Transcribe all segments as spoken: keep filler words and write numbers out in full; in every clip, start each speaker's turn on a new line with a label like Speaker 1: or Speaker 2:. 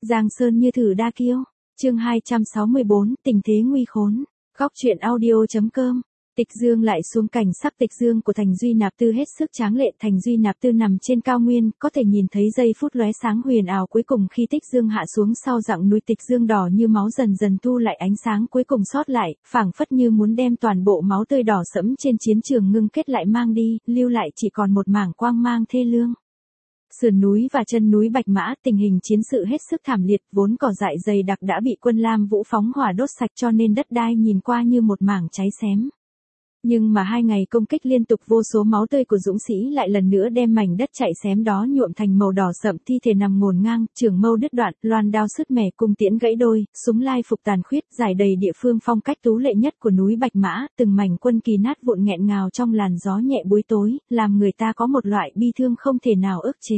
Speaker 1: Giang Sơn như thử đa kiêu. Chương hai trăm sáu mươi bốn, tình thế nguy khốn. Góc truyện audio.com. Tịch Dương lại xuống. Cảnh sắc Tịch Dương của Thành Duy Nạp Tư hết sức tráng lệ. Thành Duy Nạp Tư nằm trên cao nguyên, có thể nhìn thấy giây phút lóe sáng huyền ảo cuối cùng khi Tịch Dương hạ xuống sau dặng núi. Tịch Dương đỏ như máu dần dần thu lại ánh sáng cuối cùng sót lại, phảng phất như muốn đem toàn bộ máu tươi đỏ sẫm trên chiến trường ngưng kết lại mang đi, lưu lại chỉ còn một mảng quang mang thê lương. Sườn núi và chân núi Bạch Mã, tình hình chiến sự hết sức thảm liệt, vốn cỏ dại dày đặc đã bị quân Lam Vũ phóng hỏa đốt sạch cho nên đất đai nhìn qua như một mảng cháy xém. Nhưng mà hai ngày công kích liên tục, vô số máu tươi của dũng sĩ lại lần nữa đem mảnh đất chạy xém đó nhuộm thành màu đỏ sậm, thi thể nằm ngổn ngang, trường mâu đứt đoạn, loan đao sứt mẻ, cung tiễn gãy đôi, súng lai phục tàn khuyết, giải đầy địa phương phong cách tú lệ nhất của núi Bạch Mã, từng mảnh quân kỳ nát vụn nghẹn ngào trong làn gió nhẹ buổi tối, làm người ta có một loại bi thương không thể nào ức chế.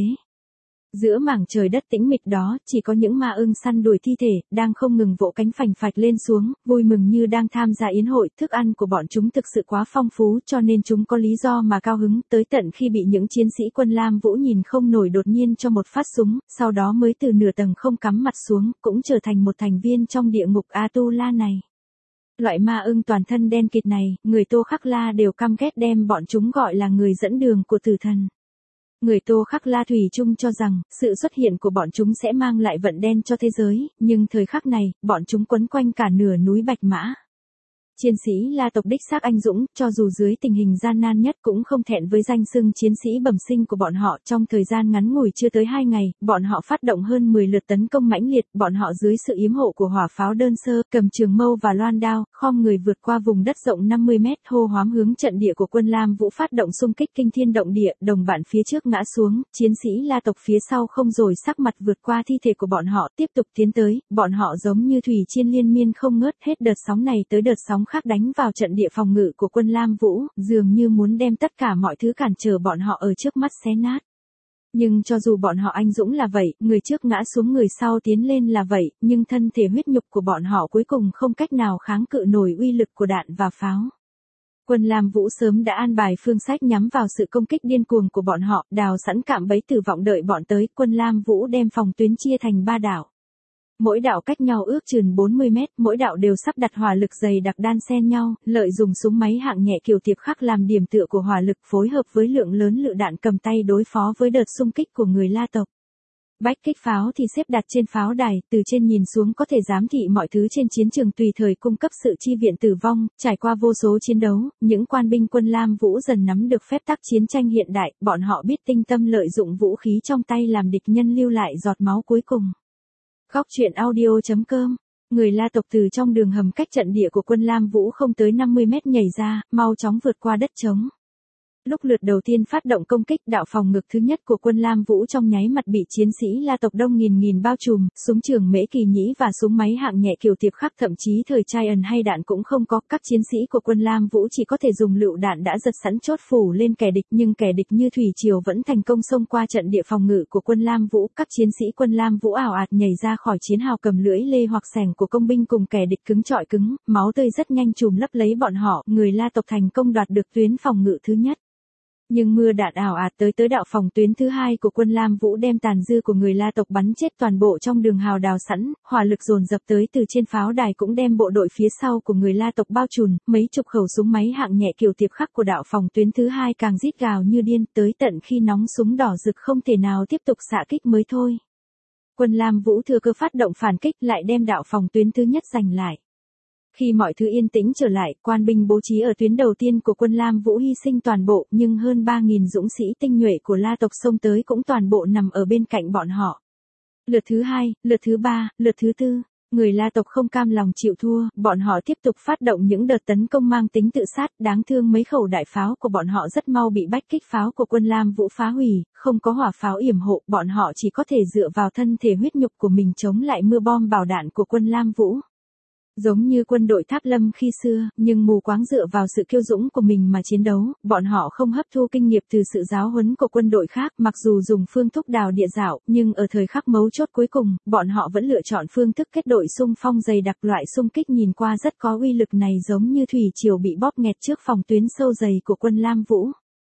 Speaker 1: Giữa mảng trời đất tĩnh mịch đó, chỉ có những ma ưng săn đuổi thi thể, đang không ngừng vỗ cánh phành phạch lên xuống, vui mừng như đang tham gia yến hội. Thức ăn của bọn chúng thực sự quá phong phú cho nên chúng có lý do mà cao hứng, tới tận khi bị những chiến sĩ quân Lam Vũ nhìn không nổi đột nhiên cho một phát súng, sau đó mới từ nửa tầng không cắm mặt xuống, cũng trở thành một thành viên trong địa ngục A-tu-la này. Loại ma ưng toàn thân đen kịt này, người Tô Khắc La đều căm ghét, đem bọn chúng gọi là người dẫn đường của tử thần. Người Tô Khắc La thủy chung cho rằng, sự xuất hiện của bọn chúng sẽ mang lại vận đen cho thế giới, nhưng thời khắc này, bọn chúng quấn quanh cả nửa núi Bạch Mã. Chiến sĩ La tộc đích xác anh dũng, cho dù dưới tình hình gian nan nhất cũng không thẹn với danh xưng chiến sĩ bẩm sinh của bọn họ. Trong thời gian ngắn ngủi chưa tới hai ngày, bọn họ phát động hơn mười lượt tấn công mãnh liệt, bọn họ dưới sự yếm hộ của hỏa pháo đơn sơ, cầm trường mâu và loan đao, khom người vượt qua vùng đất rộng năm mươi mét, hô hoám hướng trận địa của quân Lam Vũ phát động xung kích kinh thiên động địa. Đồng bạn phía trước ngã xuống, chiến sĩ La tộc phía sau không rồi sắc mặt vượt qua thi thể của bọn họ, tiếp tục tiến tới, bọn họ giống như thủy triền liên miên không ngớt, hết đợt sóng này tới đợt sóng khác đánh vào trận địa phòng ngự của quân Lam Vũ, dường như muốn đem tất cả mọi thứ cản trở bọn họ ở trước mắt xé nát. Nhưng cho dù bọn họ anh dũng là vậy, người trước ngã xuống người sau tiến lên là vậy, nhưng thân thể huyết nhục của bọn họ cuối cùng không cách nào kháng cự nổi uy lực của đạn và pháo. Quân Lam Vũ sớm đã an bài phương sách nhắm vào sự công kích điên cuồng của bọn họ, đào sẵn cạm bẫy tử vọng đợi bọn tới. Quân Lam Vũ đem phòng tuyến chia thành ba đảo. Mỗi đạo cách nhau ước chừng bốn mươi mét, mỗi đạo đều sắp đặt hỏa lực dày đặc đan xen nhau, lợi dùng súng máy hạng nhẹ kiểu tiệp khắc làm điểm tựa của hỏa lực, phối hợp với lượng lớn lựu đạn cầm tay đối phó với đợt xung kích của người La tộc. Bách kích pháo thì xếp đặt trên pháo đài, từ trên nhìn xuống có thể giám thị mọi thứ trên chiến trường, tùy thời cung cấp sự chi viện tử vong. Trải qua vô số chiến đấu, những quan binh quân Lam Vũ dần nắm được phép tắc chiến tranh hiện đại, bọn họ biết tinh tâm lợi dụng vũ khí trong tay làm địch nhân lưu lại giọt máu cuối cùng. Góc truyện audio.com. Người La tộc từ trong đường hầm cách trận địa của quân Lam Vũ không tới năm mươi mét nhảy ra, mau chóng vượt qua đất trống. Lúc lượt đầu tiên phát động công kích, đạo phòng ngực thứ nhất của quân Lam Vũ trong nháy mặt bị chiến sĩ La tộc đông nghìn nghìn bao trùm, súng trường Mễ Kỳ Nhĩ và súng máy hạng nhẹ kiểu tiệp khắc, thậm chí thời trai ẩn hay đạn cũng không có. Các chiến sĩ của quân Lam Vũ chỉ có thể dùng lựu đạn đã giật sẵn chốt phủ lên kẻ địch, nhưng kẻ địch như thủy triều vẫn thành công xông qua trận địa phòng ngự của quân Lam Vũ. Các chiến sĩ quân Lam Vũ ảo ạt nhảy ra khỏi chiến hào, cầm lưỡi lê hoặc xẻng của công binh cùng kẻ địch cứng chọi cứng, máu tươi rất nhanh trùm lấp lấy bọn họ. Người La tộc thành công đoạt được tuyến phòng ngự thứ nhất. Nhưng mưa đạn ảo ạt tới tới đạo phòng tuyến thứ hai của quân Lam Vũ đem tàn dư của người La tộc bắn chết toàn bộ trong đường hào đào sẵn, hỏa lực dồn dập tới từ trên pháo đài cũng đem bộ đội phía sau của người La tộc bao trùm, mấy chục khẩu súng máy hạng nhẹ kiểu tiệp khắc của đạo phòng tuyến thứ hai càng rít gào như điên, tới tận khi nóng súng đỏ rực không thể nào tiếp tục xạ kích mới thôi. Quân Lam Vũ thừa cơ phát động phản kích, lại đem đạo phòng tuyến thứ nhất giành lại. Khi mọi thứ yên tĩnh trở lại, quan binh bố trí ở tuyến đầu tiên của quân Lam Vũ hy sinh toàn bộ, nhưng hơn ba nghìn dũng sĩ tinh nhuệ của La tộc xông tới cũng toàn bộ nằm ở bên cạnh bọn họ. Lượt thứ hai, lượt thứ ba, lượt thứ tư, người La tộc không cam lòng chịu thua, bọn họ tiếp tục phát động những đợt tấn công mang tính tự sát. Đáng thương mấy khẩu đại pháo của bọn họ rất mau bị bách kích pháo của quân Lam Vũ phá hủy, không có hỏa pháo yểm hộ, bọn họ chỉ có thể dựa vào thân thể huyết nhục của mình chống lại mưa bom bảo đạn của quân Lam Vũ. Giống như quân đội Tháp Lâm khi xưa, nhưng mù quáng dựa vào sự kiêu dũng của mình mà chiến đấu, bọn họ không hấp thu kinh nghiệm từ sự giáo huấn của quân đội khác. Mặc dù dùng phương thức đào địa dạo, nhưng ở thời khắc mấu chốt cuối cùng, bọn họ vẫn lựa chọn phương thức kết đội xung phong dày đặc. Loại xung kích nhìn qua rất có uy lực này giống như thủy triều bị bóp nghẹt trước phòng tuyến sâu dày của quân Lam Vũ.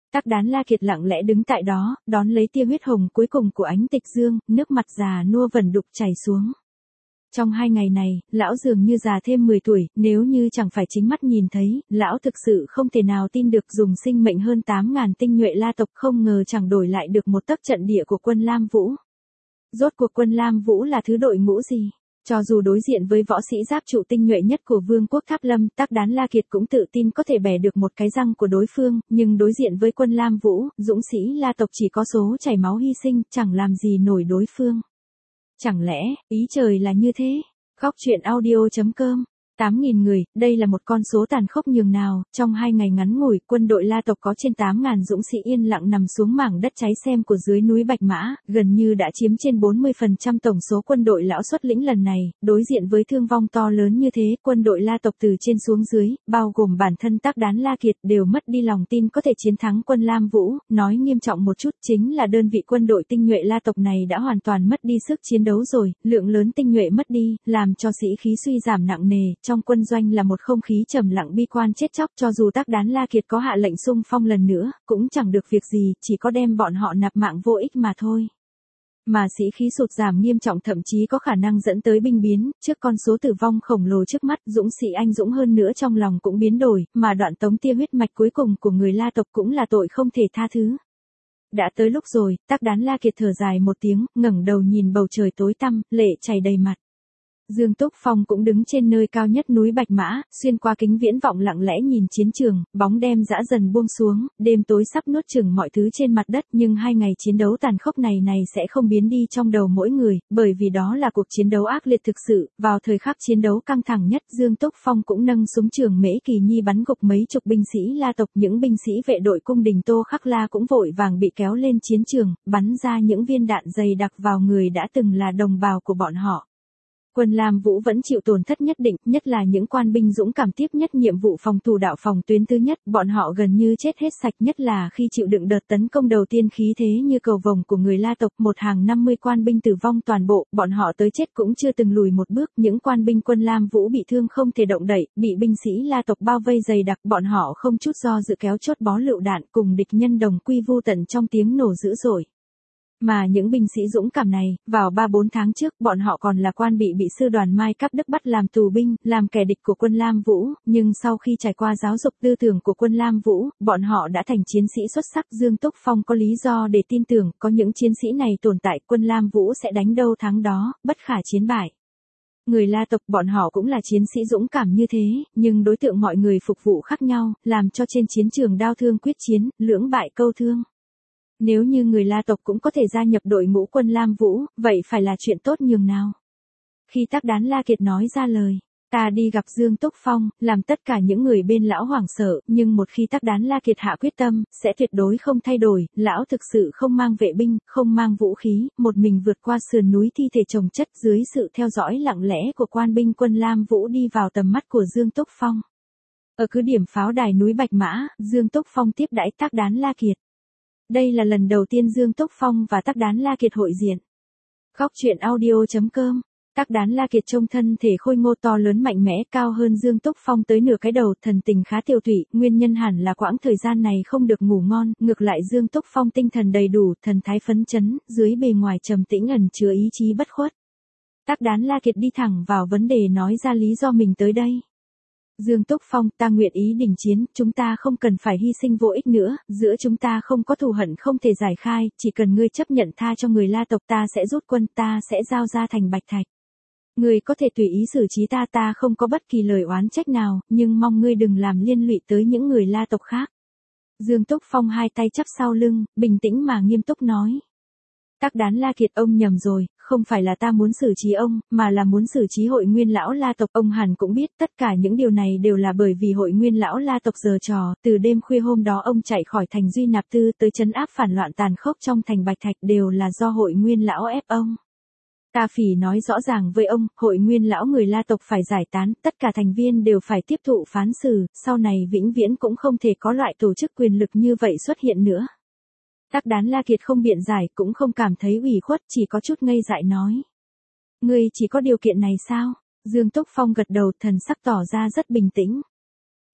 Speaker 1: Tắc Đán La Kiệt lặng lẽ đứng tại đó, đón lấy tia huyết hồng cuối cùng của ánh tịch dương, nước mặt già nua vẩn đục chảy xuống. Trong hai ngày này, lão dường như già thêm mười tuổi, nếu như chẳng phải chính mắt nhìn thấy, lão thực sự không thể nào tin được dùng sinh mệnh hơn tám ngàn tinh nhuệ La tộc không ngờ chẳng đổi lại được một tấc trận địa của quân Lam Vũ. Rốt cuộc quân Lam Vũ là thứ đội ngũ gì? Cho dù đối diện với võ sĩ giáp trụ tinh nhuệ nhất của vương quốc Tháp Lâm, Tắc Đán La Kiệt cũng tự tin có thể bẻ được một cái răng của đối phương, nhưng đối diện với quân Lam Vũ, dũng sĩ La tộc chỉ có số chảy máu hy sinh, chẳng làm gì nổi đối phương. Chẳng lẽ, ý trời là như thế? Góc truyện audio chấm com tám nghìn người, đây là một con số tàn khốc nhường nào, trong hai ngày ngắn ngủi, quân đội La tộc có trên tám ngàn dũng sĩ yên lặng nằm xuống mảng đất cháy xem của dưới núi Bạch Mã, gần như đã chiếm trên bốn mươi phần trăm tổng số quân đội lão xuất lĩnh lần này, đối diện với thương vong to lớn như thế, quân đội La tộc từ trên xuống dưới, bao gồm bản thân Tắc Đán La Kiệt đều mất đi lòng tin có thể chiến thắng quân Lam Vũ, nói nghiêm trọng một chút chính là đơn vị quân đội tinh nhuệ La tộc này đã hoàn toàn mất đi sức chiến đấu rồi, lượng lớn tinh nhuệ mất đi, làm cho sĩ khí suy giảm nặng nề. Trong quân doanh là một không khí trầm lặng bi quan chết chóc, cho dù Tắc Đán La Kiệt có hạ lệnh xung phong lần nữa, cũng chẳng được việc gì, chỉ có đem bọn họ nạp mạng vô ích mà thôi. Mà sĩ khí sụt giảm nghiêm trọng thậm chí có khả năng dẫn tới binh biến, trước con số tử vong khổng lồ trước mắt, dũng sĩ anh dũng hơn nữa trong lòng cũng biến đổi, mà đoạn tống tia huyết mạch cuối cùng của người La tộc cũng là tội không thể tha thứ. Đã tới lúc rồi, Tắc Đán La Kiệt thở dài một tiếng, ngẩng đầu nhìn bầu trời tối tăm, lệ chảy đầy mặt. Dương Túc Phong cũng đứng trên nơi cao nhất núi Bạch Mã, xuyên qua kính viễn vọng lặng lẽ nhìn chiến trường, bóng đêm dã dần buông xuống, đêm tối sắp nuốt chửng mọi thứ trên mặt đất, nhưng hai ngày chiến đấu tàn khốc này này sẽ không biến đi trong đầu mỗi người, bởi vì đó là cuộc chiến đấu ác liệt thực sự, vào thời khắc chiến đấu căng thẳng nhất, Dương Túc Phong cũng nâng súng trường Mễ Kỳ Nhi bắn gục mấy chục binh sĩ La tộc, những binh sĩ vệ đội cung đình Tô Khắc La cũng vội vàng bị kéo lên chiến trường, bắn ra những viên đạn dày đặc vào người đã từng là đồng bào của bọn họ. Quân Lam Vũ vẫn chịu tổn thất nhất định, nhất là những quan binh dũng cảm tiếp nhất nhiệm vụ phòng thủ đạo phòng tuyến thứ nhất, bọn họ gần như chết hết sạch, nhất là khi chịu đựng đợt tấn công đầu tiên khí thế như cầu vồng của người La tộc, một hàng năm mươi quan binh tử vong toàn bộ, bọn họ tới chết cũng chưa từng lùi một bước, những quan binh quân Lam Vũ bị thương không thể động đậy, bị binh sĩ La tộc bao vây dày đặc, bọn họ không chút do dự kéo chốt bó lựu đạn cùng địch nhân đồng quy vu tận trong tiếng nổ dữ dội. Mà những binh sĩ dũng cảm này, vào ba bốn tháng trước, bọn họ còn là quan bị bị sư đoàn Mai Cáp Đức bắt làm tù binh, làm kẻ địch của quân Lam Vũ, nhưng sau khi trải qua giáo dục tư tưởng của quân Lam Vũ, bọn họ đã thành chiến sĩ xuất sắc. Dương Túc Phong có lý do để tin tưởng, có những chiến sĩ này tồn tại, quân Lam Vũ sẽ đánh đâu thắng đó, bất khả chiến bại. Người La tộc bọn họ cũng là chiến sĩ dũng cảm như thế, nhưng đối tượng mọi người phục vụ khác nhau, làm cho trên chiến trường đao thương quyết chiến, lưỡng bại câu thương. Nếu như người La tộc cũng có thể gia nhập đội ngũ quân Lam Vũ, vậy phải là chuyện tốt nhường nào. Khi Tắc Đán La Kiệt nói ra lời, ta đi gặp Dương Túc Phong, làm tất cả những người bên lão hoảng sợ, nhưng một khi Tắc Đán La Kiệt hạ quyết tâm, sẽ tuyệt đối không thay đổi, lão thực sự không mang vệ binh, không mang vũ khí, một mình vượt qua sườn núi thi thể chồng chất dưới sự theo dõi lặng lẽ của quan binh quân Lam Vũ đi vào tầm mắt của Dương Túc Phong. Ở cứ điểm pháo đài núi Bạch Mã, Dương Túc Phong tiếp đãi Tắc Đán La Kiệt. Đây là lần đầu tiên Dương Túc Phong và Tắc Đán La Kiệt hội diện. Góc truyện audio chấm com Tắc Đán La Kiệt trông thân thể khôi ngô to lớn mạnh mẽ, cao hơn Dương Túc Phong tới nửa cái đầu, thần tình khá tiều tụy, nguyên nhân hẳn là quãng thời gian này không được ngủ ngon, ngược lại Dương Túc Phong tinh thần đầy đủ, thần thái phấn chấn, dưới bề ngoài trầm tĩnh ẩn chứa ý chí bất khuất. Tắc Đán La Kiệt đi thẳng vào vấn đề, nói ra lý do mình tới đây. Dương Túc Phong, ta nguyện ý đình chiến, chúng ta không cần phải hy sinh vô ích nữa, giữa chúng ta không có thù hận không thể giải khai, chỉ cần ngươi chấp nhận tha cho người La tộc, ta sẽ rút quân, ta sẽ giao ra thành Bạch Thạch. Ngươi có thể tùy ý xử trí ta, ta không có bất kỳ lời oán trách nào, nhưng mong ngươi đừng làm liên lụy tới những người La tộc khác. Dương Túc Phong hai tay chắp sau lưng, bình tĩnh mà nghiêm túc nói. Tắc Đán La Kiệt, ông nhầm rồi, không phải là ta muốn xử trí ông, mà là muốn xử trí hội nguyên lão La tộc. Ông hẳn cũng biết tất cả những điều này đều là bởi vì hội nguyên lão La tộc giở trò, từ đêm khuya hôm đó ông chạy khỏi thành Duy Nạp Tư tới trấn áp phản loạn tàn khốc trong thành Bạch Thạch đều là do hội nguyên lão ép ông. Ta phỉ nói rõ ràng với ông, hội nguyên lão người La tộc phải giải tán, tất cả thành viên đều phải tiếp thụ phán xử, sau này vĩnh viễn cũng không thể có loại tổ chức quyền lực như vậy xuất hiện nữa. Tắc Đán La Kiệt không biện giải, cũng không cảm thấy ủy khuất, chỉ có chút ngây dại nói. Ngươi chỉ có điều kiện này sao? Dương Túc Phong gật đầu, thần sắc tỏ ra rất bình tĩnh.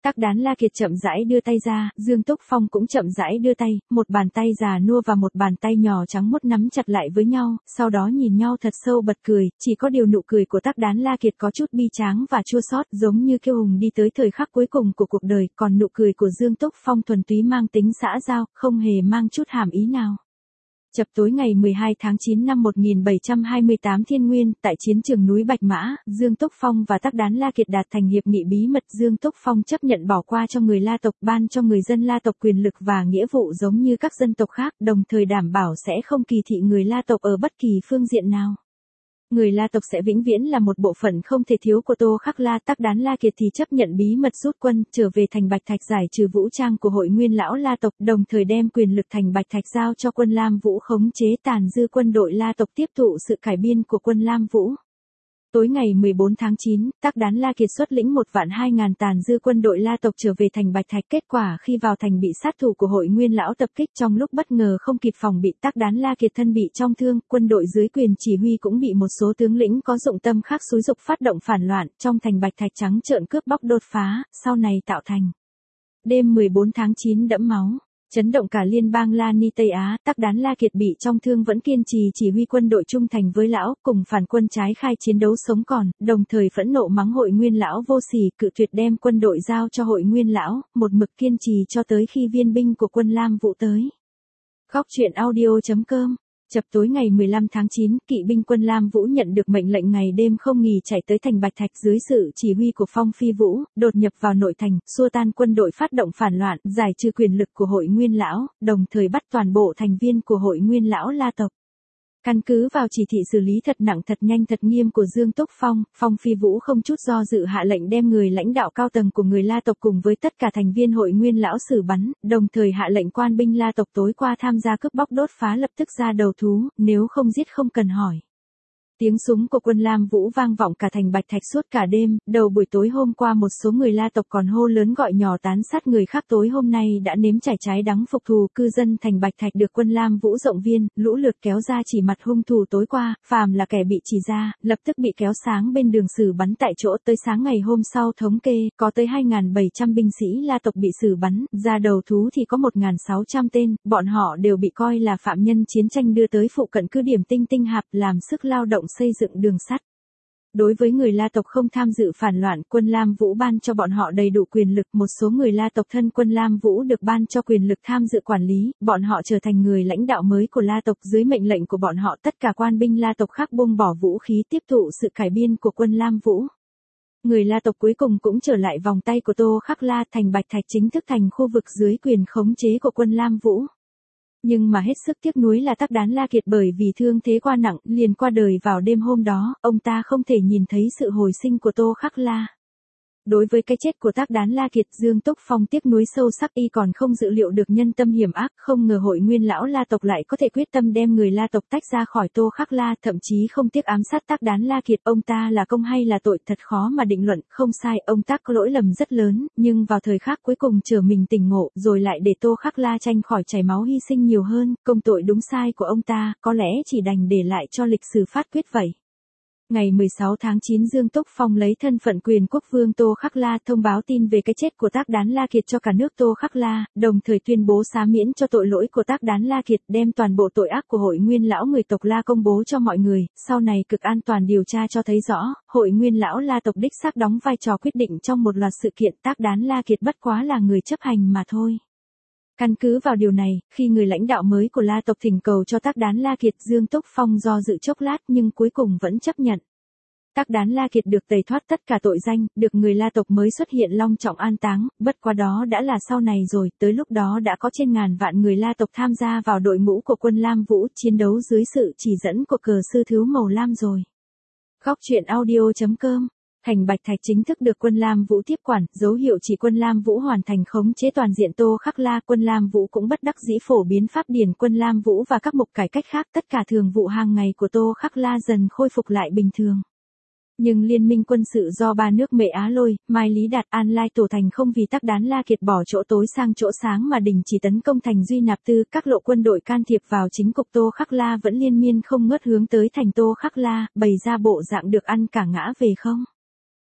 Speaker 1: Tắc Đán La Kiệt chậm rãi đưa tay ra, Dương Túc Phong cũng chậm rãi đưa tay, một bàn tay già nua và một bàn tay nhỏ trắng muốt nắm chặt lại với nhau, sau đó nhìn nhau thật sâu bật cười, chỉ có điều nụ cười của Tắc Đán La Kiệt có chút bi tráng và chua xót, giống như kiêu hùng đi tới thời khắc cuối cùng của cuộc đời, còn nụ cười của Dương Túc Phong thuần túy mang tính xã giao, không hề mang chút hàm ý nào. Chập tối ngày mười hai tháng chín năm một nghìn bảy trăm hai mươi tám Thiên Nguyên, tại chiến trường núi Bạch Mã, Dương Túc Phong và Tắc Đán La Kiệt đạt thành hiệp nghị bí mật. Dương Túc Phong chấp nhận bỏ qua cho người La tộc, ban cho người dân La tộc quyền lực và nghĩa vụ giống như các dân tộc khác, đồng thời đảm bảo sẽ không kỳ thị người La tộc ở bất kỳ phương diện nào. Người La tộc sẽ vĩnh viễn là một bộ phận không thể thiếu của Tô Khắc La. Tắc Đán La Kiệt thì chấp nhận bí mật rút quân, trở về thành Bạch Thạch giải trừ vũ trang của Hội Nguyên lão La tộc, đồng thời đem quyền lực thành Bạch Thạch giao cho quân Lam Vũ khống chế tàn dư quân đội La tộc, tiếp thụ sự cải biên của quân Lam Vũ. Tối ngày mười bốn tháng chín, Tắc Đán La Kiệt xuất lĩnh một vạn hai ngàn tàn dư quân đội La tộc trở về thành Bạch Thạch. Kết quả khi vào thành bị sát thủ của Hội Nguyên lão tập kích, trong lúc bất ngờ không kịp phòng bị, Tắc Đán La Kiệt thân bị trọng thương, quân đội dưới quyền chỉ huy cũng bị một số tướng lĩnh có dụng tâm khác xúi giục phát động phản loạn, trong thành Bạch Thạch trắng trợn cướp bóc đột phá, sau này tạo thành đêm mười bốn tháng chín đẫm máu, chấn động cả liên bang La Ni Tây Á. Tắc Đán La Kiệt bị trọng thương vẫn kiên trì chỉ huy quân đội trung thành với lão, cùng phản quân trái khai chiến đấu sống còn, đồng thời phẫn nộ mắng Hội Nguyên lão vô sỉ, cự tuyệt đem quân đội giao cho Hội Nguyên lão, một mực kiên trì cho tới khi viên binh của quân Lam Vũ tới. Góc truyện audio chấm com. Chập tối ngày mười lăm tháng chín, kỵ binh quân Lam Vũ nhận được mệnh lệnh ngày đêm không nghỉ chạy tới thành Bạch Thạch dưới sự chỉ huy của Phong Phi Vũ, đột nhập vào nội thành, xua tan quân đội phát động phản loạn, giải trừ quyền lực của Hội Nguyên lão, đồng thời bắt toàn bộ thành viên của Hội Nguyên lão La tộc. Căn cứ vào chỉ thị xử lý thật nặng thật nhanh thật nghiêm của Dương Túc Phong, Phong Phi Vũ không chút do dự hạ lệnh đem người lãnh đạo cao tầng của người La tộc cùng với tất cả thành viên Hội Nguyên lão xử bắn, đồng thời hạ lệnh quan binh La tộc tối qua tham gia cướp bóc đốt phá lập tức ra đầu thú, nếu không giết không cần hỏi. Tiếng súng của quân Lam Vũ vang vọng cả thành Bạch Thạch suốt cả đêm, đầu buổi tối hôm qua một số người La tộc còn hô lớn gọi nhỏ tán sát người khác, tối hôm nay đã nếm trải trái đắng phục thù. Cư dân thành Bạch Thạch được quân Lam Vũ động viên, lũ lượt kéo ra chỉ mặt hung thủ tối qua, phàm là kẻ bị chỉ ra, lập tức bị kéo sáng bên đường xử bắn tại chỗ. Tới sáng ngày hôm sau thống kê, có tới hai nghìn bảy trăm binh sĩ La tộc bị xử bắn, ra đầu thú thì có một nghìn sáu trăm tên, bọn họ đều bị coi là phạm nhân chiến tranh đưa tới phụ cận cứ điểm Tinh Tinh Hạp làm sức lao động xây dựng đường sắt. Đối với người La tộc không tham dự phản loạn, quân Lam Vũ ban cho bọn họ đầy đủ quyền lực, một số người La tộc thân quân Lam Vũ được ban cho quyền lực tham dự quản lý, bọn họ trở thành người lãnh đạo mới của La tộc. Dưới mệnh lệnh của bọn họ, tất cả quan binh La tộc khác buông bỏ vũ khí, tiếp thụ sự cải biên của quân Lam Vũ. Người La tộc cuối cùng cũng trở lại vòng tay của Tô Khắc La, thành Bạch Thạch chính thức thành khu vực dưới quyền khống chế của quân Lam Vũ. Nhưng mà hết sức tiếc nuối là Tắc Đán La Kiệt bởi vì thương thế quá nặng, liền qua đời vào đêm hôm đó, ông ta không thể nhìn thấy sự hồi sinh của Tô Khắc La. Đối với cái chết của Tắc Đán La Kiệt, Dương Túc Phong tiếc nuối sâu sắc, y còn không dự liệu được nhân tâm hiểm ác, không ngờ Hội Nguyên lão La tộc lại có thể quyết tâm đem người La tộc tách ra khỏi Tô Khắc La, thậm chí không tiếc ám sát Tắc Đán La Kiệt. Ông ta là công hay là tội thật khó mà định luận, không sai, ông ta có lỗi lầm rất lớn, nhưng vào thời khắc cuối cùng chờ mình tỉnh ngộ, rồi lại để Tô Khắc La tranh khỏi chảy máu hy sinh nhiều hơn, công tội đúng sai của ông ta, có lẽ chỉ đành để lại cho lịch sử phát quyết vậy. Ngày mười sáu tháng chín, Dương Túc Phong lấy thân phận quyền quốc vương Tô Khắc La thông báo tin về cái chết của Tắc Đán La Kiệt cho cả nước Tô Khắc La, đồng thời tuyên bố xá miễn cho tội lỗi của Tắc Đán La Kiệt, đem toàn bộ tội ác của Hội Nguyên lão người tộc La công bố cho mọi người. Sau này Cực An Toàn điều tra cho thấy rõ, Hội Nguyên lão La tộc đích xác đóng vai trò quyết định trong một loạt sự kiện, Tắc Đán La Kiệt bất quá là người chấp hành mà thôi. Căn cứ vào điều này, khi người lãnh đạo mới của La tộc thỉnh cầu cho Tắc Đán La Kiệt, Dương Túc Phong do dự chốc lát nhưng cuối cùng vẫn chấp nhận. Tắc Đán La Kiệt được tẩy thoát tất cả tội danh, được người La tộc mới xuất hiện long trọng an táng, bất quá đó đã là sau này rồi, tới lúc đó đã có trên ngàn vạn người La tộc tham gia vào đội ngũ của quân Lam Vũ, chiến đấu dưới sự chỉ dẫn của cờ sư thiếu màu lam rồi. Góc truyện audio chấm com. Thành Bạch Thạch chính thức được quân Lam Vũ tiếp quản, dấu hiệu chỉ quân Lam Vũ hoàn thành khống chế toàn diện Tô Khắc La. Quân Lam Vũ cũng bất đắc dĩ phổ biến pháp điển quân Lam Vũ và các mục cải cách khác, tất cả thường vụ hàng ngày của Tô Khắc La dần khôi phục lại bình thường. Nhưng liên minh quân sự do ba nước Mệ Á Lôi, Mai Lý Đạt, An Lai tổ thành không vì Tắc Đán La Kiệt bỏ chỗ tối sang chỗ sáng mà đình chỉ tấn công thành Duy Nạp Tư, các lộ quân đội can thiệp vào chính cục Tô Khắc La vẫn liên miên không ngớt hướng tới thành Tô Khắc La, bày ra bộ dạng được ăn cả ngã về không.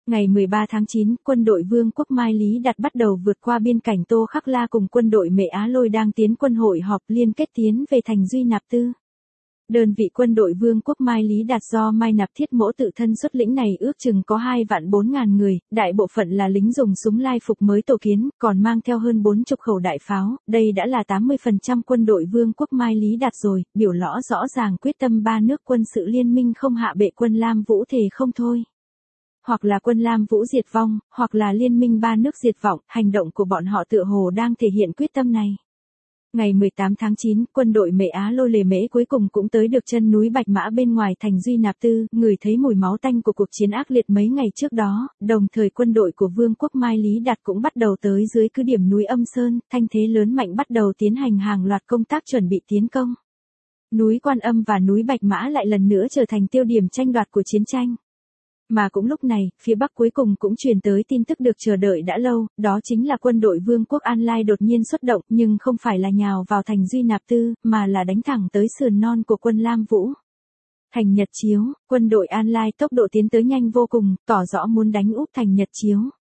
Speaker 1: Ngày mười ba tháng chín, quân đội Vương quốc Mai Lý Đạt bắt đầu vượt qua biên cảnh Tô Khắc La cùng quân đội Mệ Á Lôi đang tiến quân hội họp liên kết tiến về thành Duy Nạp Tư. Đơn vị quân đội Vương quốc Mai Lý Đạt do Mai Nạp Thiết Mỗ tự thân xuất lĩnh này ước chừng có hai vạn bốn ngàn người, đại bộ phận là lính dùng súng lai phục mới tổ kiến, còn mang theo hơn bốn chục khẩu đại pháo, đây đã là tám mươi phần trăm quân đội Vương quốc Mai Lý Đạt rồi, biểu rõ rõ ràng quyết tâm ba nước quân sự liên minh không hạ bệ quân Lam Vũ thề không thôi. Hoặc là quân Lam Vũ diệt vong, hoặc là liên minh ba nước diệt vong, hành động của bọn họ tựa hồ đang thể hiện quyết tâm này. Ngày mười tám tháng chín, quân đội Mệ Á Lôi Lề Mễ cuối cùng cũng tới được chân núi Bạch Mã bên ngoài thành Duy Nạp Tư, ngửi thấy mùi máu tanh của cuộc chiến ác liệt mấy ngày trước đó, đồng thời quân đội của Vương quốc Mai Lý Đạt cũng bắt đầu tới dưới cứ điểm núi Âm Sơn, thanh thế lớn mạnh bắt đầu tiến hành hàng loạt công tác chuẩn bị tiến công. Núi Quan Âm và núi Bạch Mã lại lần nữa trở thành tiêu điểm tranh đoạt của chiến tranh. Mà cũng lúc này, phía Bắc cuối cùng cũng truyền tới tin tức được chờ đợi đã lâu, đó chính là quân đội Vương quốc An Lai đột nhiên xuất động nhưng không phải là nhào vào thành Duy Nạp Tư, mà là đánh thẳng tới sườn non của quân Lam Vũ. Thành Nhật Chiếu, quân đội An Lai tốc độ tiến tới nhanh vô cùng, tỏ rõ muốn đánh úp thành Nhật Chiếu.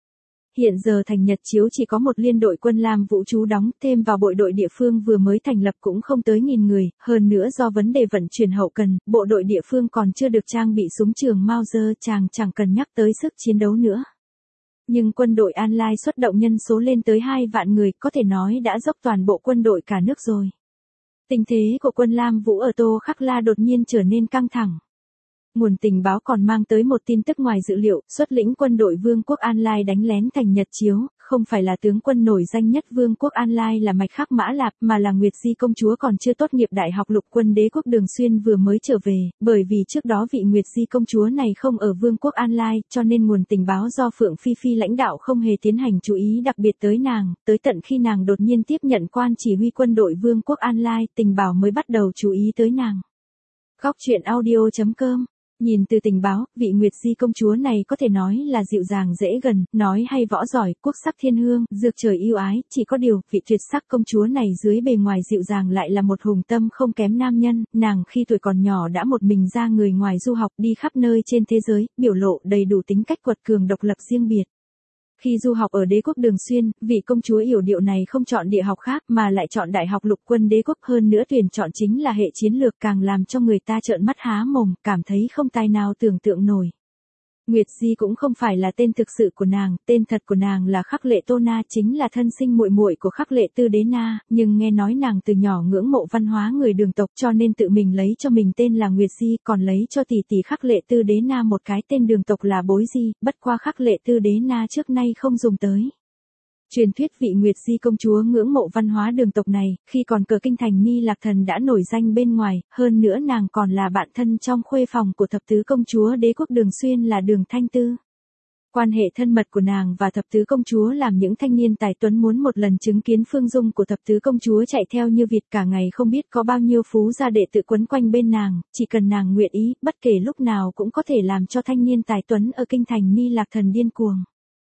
Speaker 1: Hiện giờ thành Nhật Chiếu chỉ có một liên đội quân Lam Vũ trú đóng, thêm vào bộ đội địa phương vừa mới thành lập cũng không tới nghìn người, hơn nữa do vấn đề vận chuyển hậu cần, bộ đội địa phương còn chưa được trang bị súng trường Mauser, chàng chẳng cần nhắc tới sức chiến đấu nữa. Nhưng quân đội An Lai xuất động nhân số lên tới hai vạn người, có thể nói đã dốc toàn bộ quân đội cả nước rồi. Tình thế của quân Lam Vũ ở Tô Khắc La đột nhiên trở nên căng thẳng. Nguồn tình báo còn mang tới một tin tức ngoài dự liệu, xuất lĩnh quân đội Vương quốc An Lai đánh lén thành Nhật Chiếu, không phải là tướng quân nổi danh nhất Vương quốc An Lai là Mạch Khắc Mã Lạp, mà là Nguyệt Di công chúa còn chưa tốt nghiệp đại học lục quân đế quốc Đường Xuyên vừa mới trở về, bởi vì trước đó vị Nguyệt Di công chúa này không ở Vương quốc An Lai, cho nên nguồn tình báo do Phượng Phi Phi lãnh đạo không hề tiến hành chú ý đặc biệt tới nàng, tới tận khi nàng đột nhiên tiếp nhận quan chỉ huy quân đội Vương quốc An Lai, tình báo mới bắt đầu chú ý tới nàng. Góc truyện audio chấm com. Nhìn từ tình báo, vị Nguyệt Di công chúa này có thể nói là dịu dàng dễ gần, nói hay võ giỏi, quốc sắc thiên hương, dược trời yêu ái, chỉ có điều, vị tuyệt sắc công chúa này dưới bề ngoài dịu dàng lại là một hùng tâm không kém nam nhân, nàng khi tuổi còn nhỏ đã một mình ra người ngoài du học đi khắp nơi trên thế giới, biểu lộ đầy đủ tính cách quật cường độc lập riêng biệt. Khi du học ở đế quốc Đường Xuyên, vị công chúa yểu điệu này không chọn địa học khác mà lại chọn đại học lục quân đế quốc, hơn nữa tuyển chọn chính là hệ chiến lược, càng làm cho người ta trợn mắt há mồm, cảm thấy không tài nào tưởng tượng nổi. Nguyệt Di cũng không phải là tên thực sự của nàng, tên thật của nàng là Khắc Lệ Tô Na, chính là thân sinh muội muội của Khắc Lệ Tư Đế Na, nhưng nghe nói nàng từ nhỏ ngưỡng mộ văn hóa người Đường tộc cho nên tự mình lấy cho mình tên là Nguyệt Di, còn lấy cho tỷ tỷ Khắc Lệ Tư Đế Na một cái tên Đường tộc là Bối Di, bất qua Khắc Lệ Tư Đế Na trước nay không dùng tới. Truyền thuyết vị Nguyệt Di công chúa ngưỡng mộ văn hóa Đường tộc này, khi còn cờ kinh thành Ni Lạc Thần đã nổi danh bên ngoài, hơn nữa nàng còn là bạn thân trong khuê phòng của thập tứ công chúa đế quốc Đường Xuyên là Đường Thanh Tư. Quan hệ thân mật của nàng và thập tứ công chúa làm những thanh niên tài tuấn muốn một lần chứng kiến phương dung của thập tứ công chúa chạy theo như vịt, cả ngày không biết có bao nhiêu phú gia đệ tự quấn quanh bên nàng, chỉ cần nàng nguyện ý, bất kể lúc nào cũng có thể làm cho thanh niên tài tuấn ở kinh thành Ni Lạc Thần điên cuồng.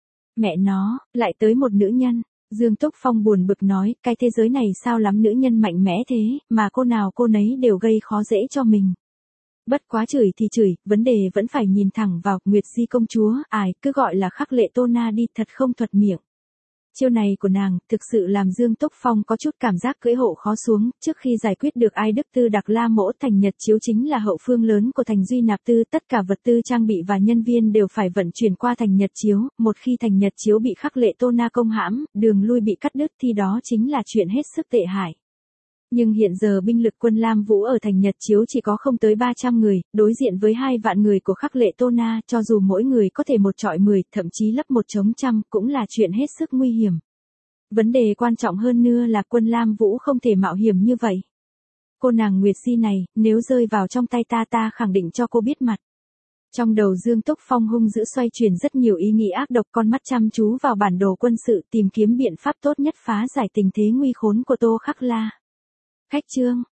Speaker 1: Mẹ nó, lại tới một nữ nhân. Dương Túc Phong buồn bực nói, cái thế giới này sao lắm nữ nhân mạnh mẽ thế, mà cô nào cô nấy đều gây khó dễ cho mình. Bất quá chửi thì chửi, vấn đề vẫn phải nhìn thẳng vào, Nguyệt Di công chúa, ai, cứ gọi là Khắc Lệ Tô Na đi, thật không thuật miệng. Chiêu này của nàng, thực sự làm Dương Túc Phong có chút cảm giác cưỡi hộ khó xuống, trước khi giải quyết được Ai Đức Tư Đặc La Mỗ, thành Nhật Chiếu chính là hậu phương lớn của thành Duy Nạp Tư, tất cả vật tư trang bị và nhân viên đều phải vận chuyển qua thành Nhật Chiếu, một khi thành Nhật Chiếu bị Khắc Lệ Tô Na công hãm, đường lui bị cắt đứt thì đó chính là chuyện hết sức tệ hại. Nhưng hiện giờ binh lực quân Lam Vũ ở thành Nhật Chiếu chỉ có không tới ba trăm người, đối diện với hai vạn người của Khắc Lệ Tô Na, cho dù mỗi người có thể một trọi mười, thậm chí lấp một chống trăm, cũng là chuyện hết sức nguy hiểm. Vấn đề quan trọng hơn nữa là quân Lam Vũ không thể mạo hiểm như vậy. Cô nàng Nguyệt Di này, nếu rơi vào trong tay ta ta khẳng định cho cô biết mặt. Trong đầu Dương Túc Phong hung dữ xoay chuyển rất nhiều ý nghĩ ác độc, con mắt chăm chú vào bản đồ quân sự tìm kiếm biện pháp tốt nhất phá giải tình thế nguy khốn của Tô Khắc La. Khách chương.